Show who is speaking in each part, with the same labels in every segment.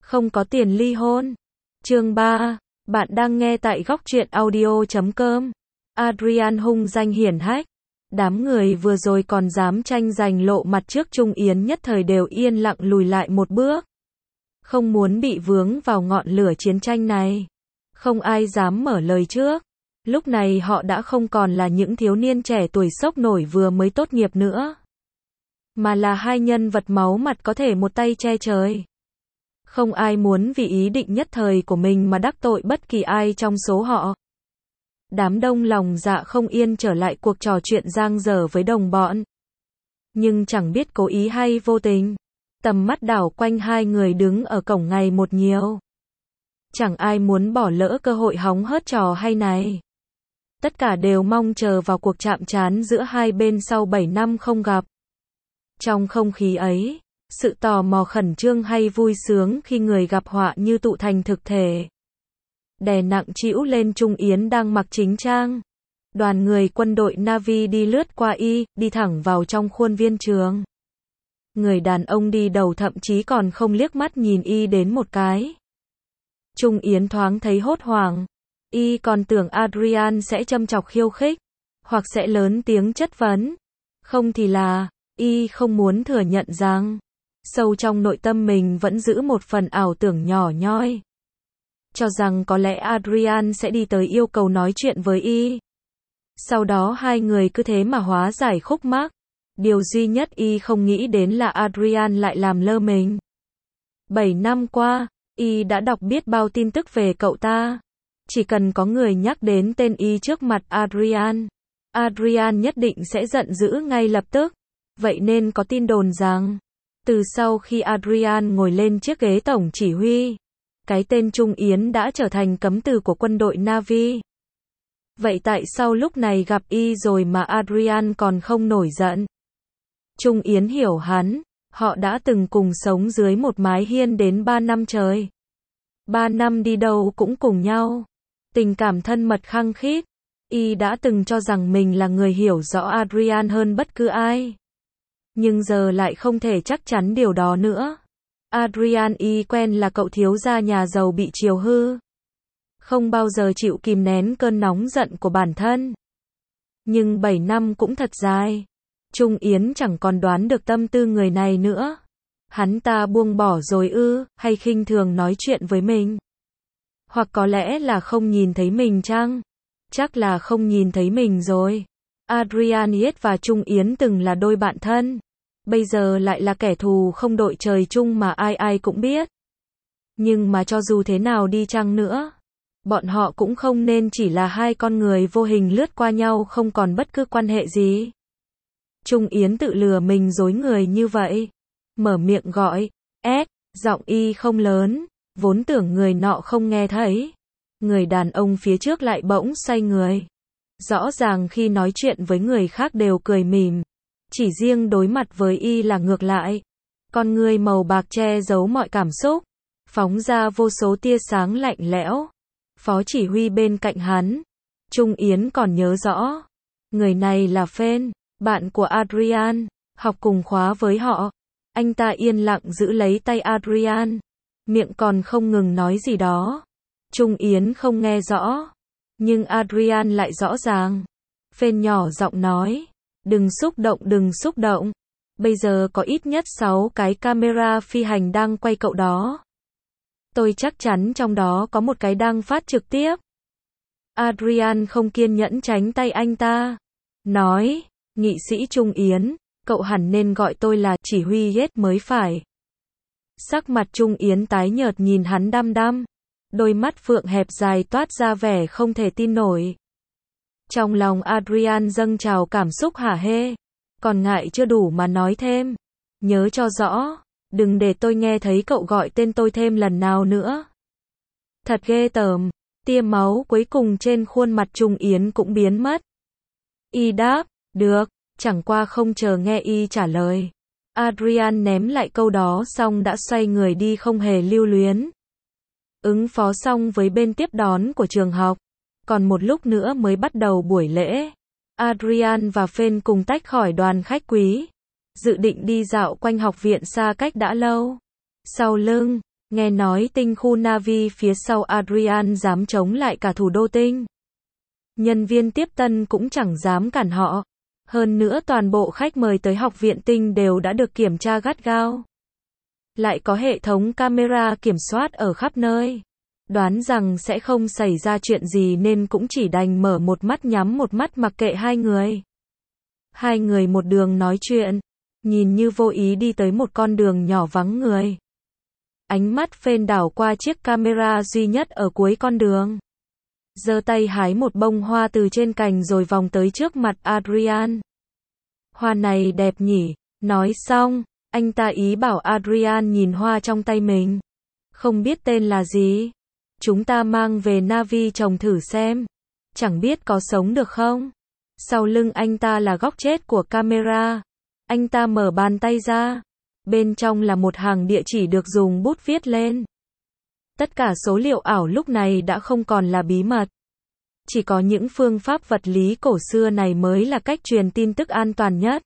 Speaker 1: Không có tiền ly hôn. Chương 3. Bạn đang nghe tại góc truyện audio.com. Adrian hung danh hiển hách. Đám người vừa rồi còn dám tranh giành lộ mặt trước Trung Yến nhất thời đều yên lặng lùi lại một bước. Không muốn bị vướng vào ngọn lửa chiến tranh này. Không ai dám mở lời trước. Lúc này họ đã không còn là những thiếu niên trẻ tuổi sốc nổi vừa mới tốt nghiệp nữa. Mà là hai nhân vật máu mặt có thể một tay che trời. Không ai muốn vì ý định nhất thời của mình mà đắc tội bất kỳ ai trong số họ. Đám đông lòng dạ không yên trở lại cuộc trò chuyện giang dở với đồng bọn. Nhưng chẳng biết cố ý hay vô tình. Tầm mắt đảo quanh hai người đứng ở cổng ngày một nhiều. Chẳng ai muốn bỏ lỡ cơ hội hóng hớt trò hay này. Tất cả đều mong chờ vào cuộc chạm trán giữa hai bên sau 7 năm không gặp. Trong không khí ấy, sự tò mò khẩn trương hay vui sướng khi người gặp họa như tụ thành thực thể. Đè nặng trĩu lên Trung Yến đang mặc chính trang. Đoàn người quân đội Navy đi lướt qua y, đi thẳng vào trong khuôn viên trường. Người đàn ông đi đầu thậm chí còn không liếc mắt nhìn y đến một cái. Trung Yến thoáng thấy hốt hoảng. Y còn tưởng Adrian sẽ châm chọc khiêu khích, hoặc sẽ lớn tiếng chất vấn. Không thì là, y không muốn thừa nhận rằng, sâu trong nội tâm mình vẫn giữ một phần ảo tưởng nhỏ nhoi. Cho rằng có lẽ Adrian sẽ đi tới yêu cầu nói chuyện với y. Sau đó hai người cứ thế mà hóa giải khúc mắc. Điều duy nhất y không nghĩ đến là Adrian lại làm lơ mình. 7 năm qua, y đã đọc biết bao tin tức về cậu ta. Chỉ cần có người nhắc đến tên y trước mặt Adrian, Adrian nhất định sẽ giận dữ ngay lập tức. Vậy nên có tin đồn rằng, từ sau khi Adrian ngồi lên chiếc ghế tổng chỉ huy, cái tên Trung Yến đã trở thành cấm từ của quân đội Navy. Vậy tại sao lúc này gặp y rồi mà Adrian còn không nổi giận? Trung Yến hiểu hắn, họ đã từng cùng sống dưới một mái hiên đến 3 năm trời. 3 năm đi đâu cũng cùng nhau. Tình cảm thân mật khăng khít. Y đã từng cho rằng mình là người hiểu rõ Adrian hơn bất cứ ai. Nhưng giờ lại không thể chắc chắn điều đó nữa. Adrian y quen là cậu thiếu gia nhà giàu bị chiều hư. Không bao giờ chịu kìm nén cơn nóng giận của bản thân. Nhưng 7 năm cũng thật dài. Trung Yến chẳng còn đoán được tâm tư người này nữa. Hắn ta buông bỏ rồi ư, hay khinh thường nói chuyện với mình? Hoặc có lẽ là không nhìn thấy mình chăng? Chắc là không nhìn thấy mình rồi. Adrian và Trung Yến từng là đôi bạn thân. Bây giờ lại là kẻ thù không đội trời chung mà ai ai cũng biết. Nhưng mà cho dù thế nào đi chăng nữa, bọn họ cũng không nên chỉ là hai con người vô hình lướt qua nhau không còn bất cứ quan hệ gì. Trung Yến tự lừa mình dối người như vậy. Mở miệng gọi, giọng y không lớn, vốn tưởng người nọ không nghe thấy. Người đàn ông phía trước lại bỗng xoay người. Rõ ràng khi nói chuyện với người khác đều cười mỉm. Chỉ riêng đối mặt với y là ngược lại. Con người màu bạc che giấu mọi cảm xúc. Phóng ra vô số tia sáng lạnh lẽo. Phó chỉ huy bên cạnh hắn. Trung Yến còn nhớ rõ. Người này là Phên, bạn của Adrian, học cùng khóa với họ. Anh ta yên lặng giữ lấy tay Adrian. Miệng còn không ngừng nói gì đó. Trung Yến không nghe rõ. Nhưng Adrian lại rõ ràng. Phên nhỏ giọng nói. Đừng xúc động. Bây giờ có ít nhất 6 cái camera phi hành đang quay cậu đó. Tôi chắc chắn trong đó có một cái đang phát trực tiếp. Adrian không kiên nhẫn tránh tay anh ta. Nói, nghị sĩ Trung Yến, cậu hẳn nên gọi tôi là chỉ huy hết mới phải. Sắc mặt Trung Yến tái nhợt nhìn hắn đăm đăm. Đôi mắt phượng hẹp dài toát ra vẻ không thể tin nổi. Trong lòng Adrian dâng trào cảm xúc hả hê. Còn ngại chưa đủ mà nói thêm. Nhớ cho rõ, đừng để tôi nghe thấy cậu gọi tên tôi thêm lần nào nữa. Thật ghê tởm. Tia máu cuối cùng trên khuôn mặt Trung Yến cũng biến mất. Y đáp, được, chẳng qua không chờ nghe y trả lời. Adrian ném lại câu đó xong đã xoay người đi không hề lưu luyến. Ứng phó xong với bên tiếp đón của trường học. Còn một lúc nữa mới bắt đầu buổi lễ. Adrian và Phên cùng tách khỏi đoàn khách quý. Dự định đi dạo quanh học viện xa cách đã lâu. Sau lưng, Nghe nói tinh khu Na'vi phía sau Adrian dám chống lại cả thủ đô tinh. Nhân viên tiếp tân cũng chẳng dám cản họ. Hơn nữa toàn bộ khách mời tới học viện tinh đều đã được kiểm tra gắt gao. Lại có hệ thống camera kiểm soát ở khắp nơi. Đoán rằng sẽ không xảy ra chuyện gì nên cũng chỉ đành mở một mắt nhắm một mắt mặc kệ hai người. Hai người một đường nói chuyện, nhìn như vô ý đi tới một con đường nhỏ vắng người. Ánh mắt Phên đảo qua chiếc camera duy nhất ở cuối con đường. Giơ tay hái một bông hoa từ trên cành rồi vòng tới trước mặt Adrian. Hoa này đẹp nhỉ, nói xong, anh ta ý bảo Adrian nhìn hoa trong tay mình. Không biết tên là gì. Chúng ta mang về Na'vi trồng thử xem. Chẳng biết có sống được không. Sau lưng anh ta là góc chết của camera. Anh ta mở bàn tay ra. Bên trong là một hàng địa chỉ được dùng bút viết lên. Tất cả số liệu ảo lúc này đã không còn là bí mật. Chỉ có những phương pháp vật lý cổ xưa này mới là cách truyền tin tức an toàn nhất.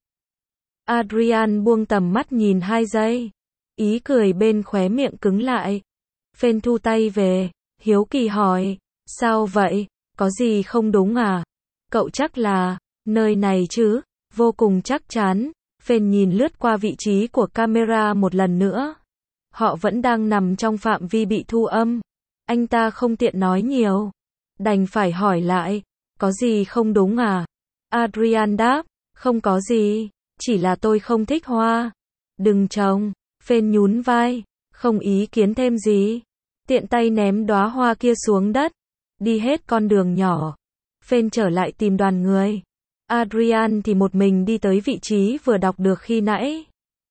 Speaker 1: Adrian buông tầm mắt nhìn 2 giây. Ý cười bên khóe miệng cứng lại. Phên thu tay về, hiếu kỳ hỏi, sao vậy, có gì không đúng à? Cậu chắc là, nơi này chứ, vô cùng chắc chắn. Phên nhìn lướt qua vị trí của camera một lần nữa. Họ vẫn đang nằm trong phạm vi bị thu âm. Anh ta không tiện nói nhiều. Đành phải hỏi lại, có gì không đúng à? Adrian đáp, không có gì, chỉ là tôi không thích hoa. Đừng trồng. Phên nhún vai, không ý kiến thêm gì. Tiện tay ném đóa hoa kia xuống đất. Đi hết con đường nhỏ. Phên trở lại tìm đoàn người. Adrian thì một mình đi tới vị trí vừa đọc được khi nãy.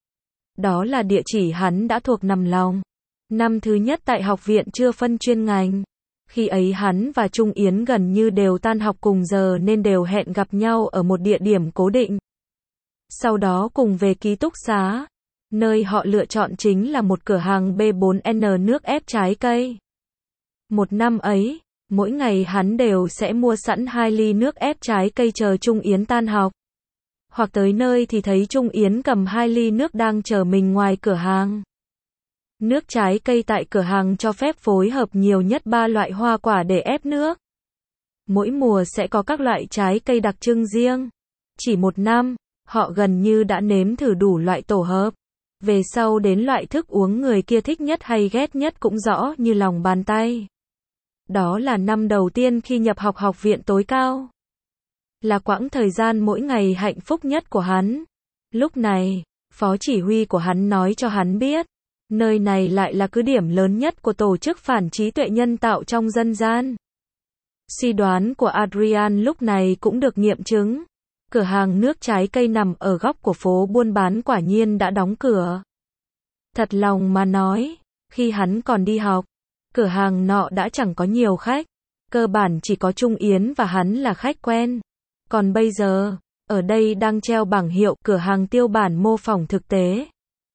Speaker 1: Đó là địa chỉ hắn đã thuộc nằm lòng. Năm thứ nhất tại học viện chưa phân chuyên ngành. Khi ấy hắn và Trung Yến gần như đều tan học cùng giờ nên đều hẹn gặp nhau ở một địa điểm cố định. Sau đó cùng về ký túc xá. Nơi họ lựa chọn chính là một cửa hàng B4N nước ép trái cây. Một năm ấy, mỗi ngày hắn đều sẽ mua sẵn 2 ly nước ép trái cây chờ Trung Yến tan học. Hoặc tới nơi thì thấy Trung Yến cầm 2 ly nước đang chờ mình ngoài cửa hàng. Nước trái cây tại cửa hàng cho phép phối hợp nhiều nhất 3 loại hoa quả để ép nước. Mỗi mùa sẽ có các loại trái cây đặc trưng riêng. Chỉ một năm, họ gần như đã nếm thử đủ loại tổ hợp. Về sau đến loại thức uống người kia thích nhất hay ghét nhất cũng rõ như lòng bàn tay. Đó là năm đầu tiên khi nhập học học viện tối cao. Là quãng thời gian mỗi ngày hạnh phúc nhất của hắn. Lúc này, phó chỉ huy của hắn nói cho hắn biết, nơi này lại là cứ điểm lớn nhất của tổ chức phản trí tuệ nhân tạo trong dân gian. Suy đoán của Adrian lúc này cũng được nghiệm chứng. Cửa hàng nước trái cây nằm ở góc của phố buôn bán quả nhiên đã đóng cửa. Thật lòng mà nói, khi hắn còn đi học, cửa hàng nọ đã chẳng có nhiều khách. Cơ bản chỉ có Trung Yến và hắn là khách quen. Còn bây giờ, ở đây đang treo bảng hiệu cửa hàng tiêu bản mô phỏng thực tế.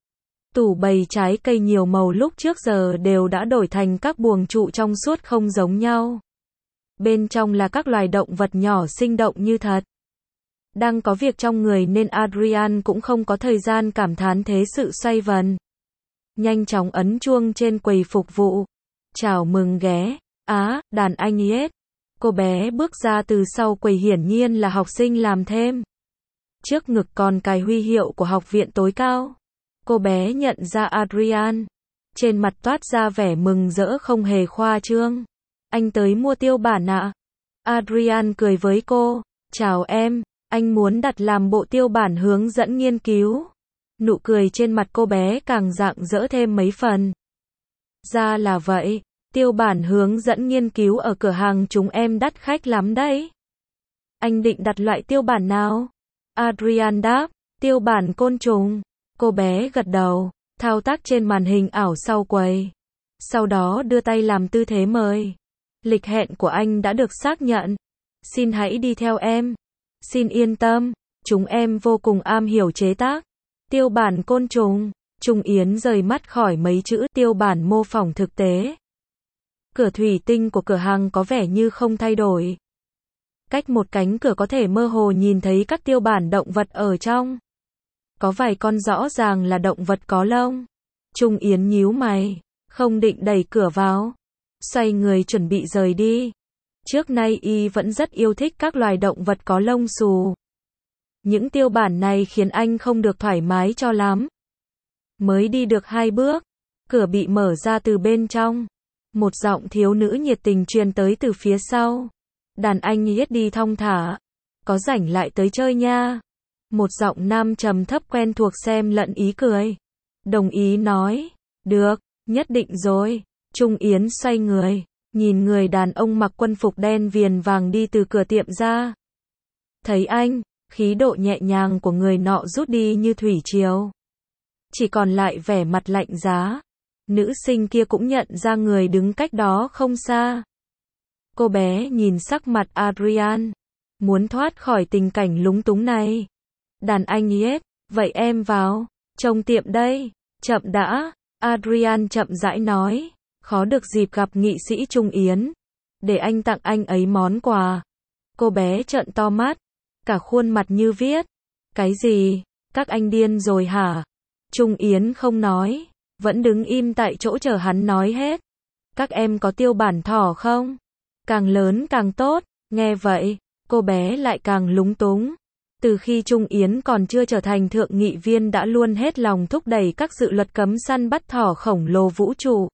Speaker 1: Tủ bày trái cây nhiều màu lúc trước giờ đều đã đổi thành các buồng trụ trong suốt không giống nhau. Bên trong là các loài động vật nhỏ sinh động như thật. Đang có việc trong người nên Adrian cũng không có thời gian cảm thán thế sự xoay vần. Nhanh chóng ấn chuông trên quầy phục vụ. Chào mừng ghé. Đàn anh Yết. Cô bé bước ra từ sau quầy hiển nhiên là học sinh làm thêm. Trước ngực còn cài huy hiệu của học viện tối cao. Cô bé nhận ra Adrian. Trên mặt toát ra vẻ mừng rỡ không hề khoa trương. Anh tới mua tiêu bản ạ. Adrian cười với cô. Chào em, anh muốn đặt làm bộ tiêu bản hướng dẫn nghiên cứu. Nụ cười trên mặt cô bé càng rạng rỡ thêm mấy phần. Ra là vậy, tiêu bản hướng dẫn nghiên cứu ở cửa hàng chúng em đắt khách lắm đấy. Anh định đặt loại tiêu bản nào? Adrian đáp, tiêu bản côn trùng. Cô bé gật đầu, thao tác trên màn hình ảo sau quầy. Sau đó đưa tay làm tư thế mời. Lịch hẹn của anh đã được xác nhận. Xin hãy đi theo em. Xin yên tâm, chúng em vô cùng am hiểu chế tác. Tiêu bản côn trùng. Trung Yến rời mắt khỏi mấy chữ tiêu bản mô phỏng thực tế. Cửa thủy tinh của cửa hàng có vẻ như không thay đổi. Cách một cánh cửa có thể mơ hồ nhìn thấy các tiêu bản động vật ở trong. Có vài con rõ ràng là động vật có lông. Trung Yến nhíu mày. không định đẩy cửa vào. Xoay người chuẩn bị rời đi. Trước nay y vẫn rất yêu thích các loài động vật có lông xù. Những tiêu bản này khiến anh không được thoải mái cho lắm. Mới đi được 2 bước, cửa bị mở ra từ bên trong. Một giọng thiếu nữ nhiệt tình truyền tới từ phía sau. Đàn anh yết đi thong thả. Có rảnh lại tới chơi nha. Một giọng nam trầm thấp quen thuộc xem lẫn ý cười. Đồng ý nói. Được, nhất định rồi. Trung Yến xoay người, nhìn người đàn ông mặc quân phục đen viền vàng đi từ cửa tiệm ra. Thấy anh, khí độ nhẹ nhàng của người nọ rút đi như thủy triều. Chỉ còn lại vẻ mặt lạnh giá. Nữ sinh kia cũng nhận ra người đứng cách đó không xa. Cô bé nhìn sắc mặt Adrian, muốn thoát khỏi tình cảnh lúng túng này. Đàn anh yết, vậy em vào, trông tiệm đây, chậm đã, Adrian chậm rãi nói, khó được dịp gặp nghị sĩ Trung Yến, để anh tặng anh ấy món quà. Cô bé trợn to mắt, cả khuôn mặt như viết, cái gì, các anh điên rồi hả? Trung Yến không nói, vẫn đứng im tại chỗ chờ hắn nói hết. Các em có tiêu bản thỏ không? Càng lớn càng tốt, nghe vậy, cô bé lại càng lúng túng. Từ khi Trung Yến còn chưa trở thành thượng nghị viên đã luôn hết lòng thúc đẩy các dự luật cấm săn bắt thỏ khổng lồ vũ trụ.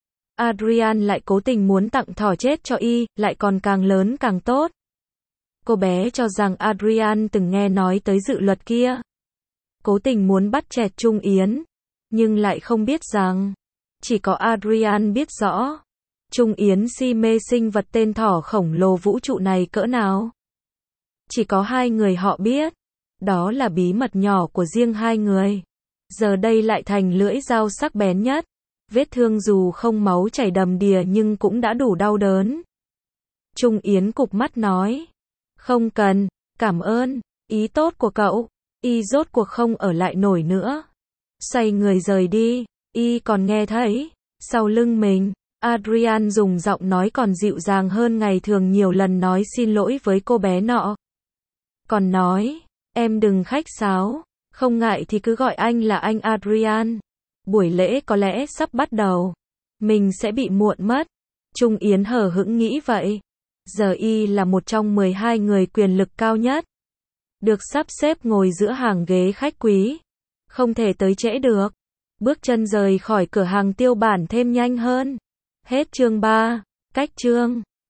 Speaker 1: Adrian lại cố tình muốn tặng thỏ chết cho y, lại còn càng lớn càng tốt. Cô bé cho rằng Adrian từng nghe nói tới dự luật kia. Cố tình muốn bắt chẹt Trung Yến, nhưng lại không biết rằng, chỉ có Adrian biết rõ, Trung Yến si mê sinh vật tên thỏ khổng lồ vũ trụ này cỡ nào. Chỉ có 2 người họ biết, đó là bí mật nhỏ của riêng 2 người. Giờ đây lại thành lưỡi dao sắc bén nhất. Vết thương dù không máu chảy đầm đìa nhưng cũng đã đủ đau đớn. Trung Yến cụp mắt nói, không cần, cảm ơn, ý tốt của cậu. Y rốt cuộc không ở lại nổi nữa. Xoay người rời đi, y còn nghe thấy, sau lưng mình, Adrian dùng giọng nói còn dịu dàng hơn ngày thường nhiều lần nói xin lỗi với cô bé nọ. Còn nói, em đừng khách sáo, không ngại thì cứ gọi anh là anh Adrian. Buổi lễ có lẽ sắp bắt đầu. Mình sẽ bị muộn mất. Trung Yến hờ hững nghĩ vậy. Giờ y là một trong 12 người quyền lực cao nhất. Được sắp xếp ngồi giữa hàng ghế khách quý. Không thể tới trễ được. Bước chân rời khỏi cửa hàng tiêu bản thêm nhanh hơn. Hết chương 3. Cách chương